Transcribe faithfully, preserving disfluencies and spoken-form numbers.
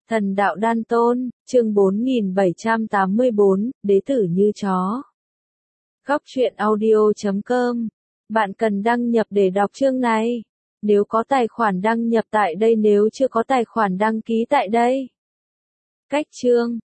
Thần đạo đan tôn, chương bốn nghìn bảy trăm tám mươi bốn, đế tử như chó. Góc truyện audio chấm com. Bạn cần đăng nhập để đọc chương này. Nếu có tài khoản đăng nhập tại đây, nếu chưa có tài khoản đăng ký tại đây. Cách chương.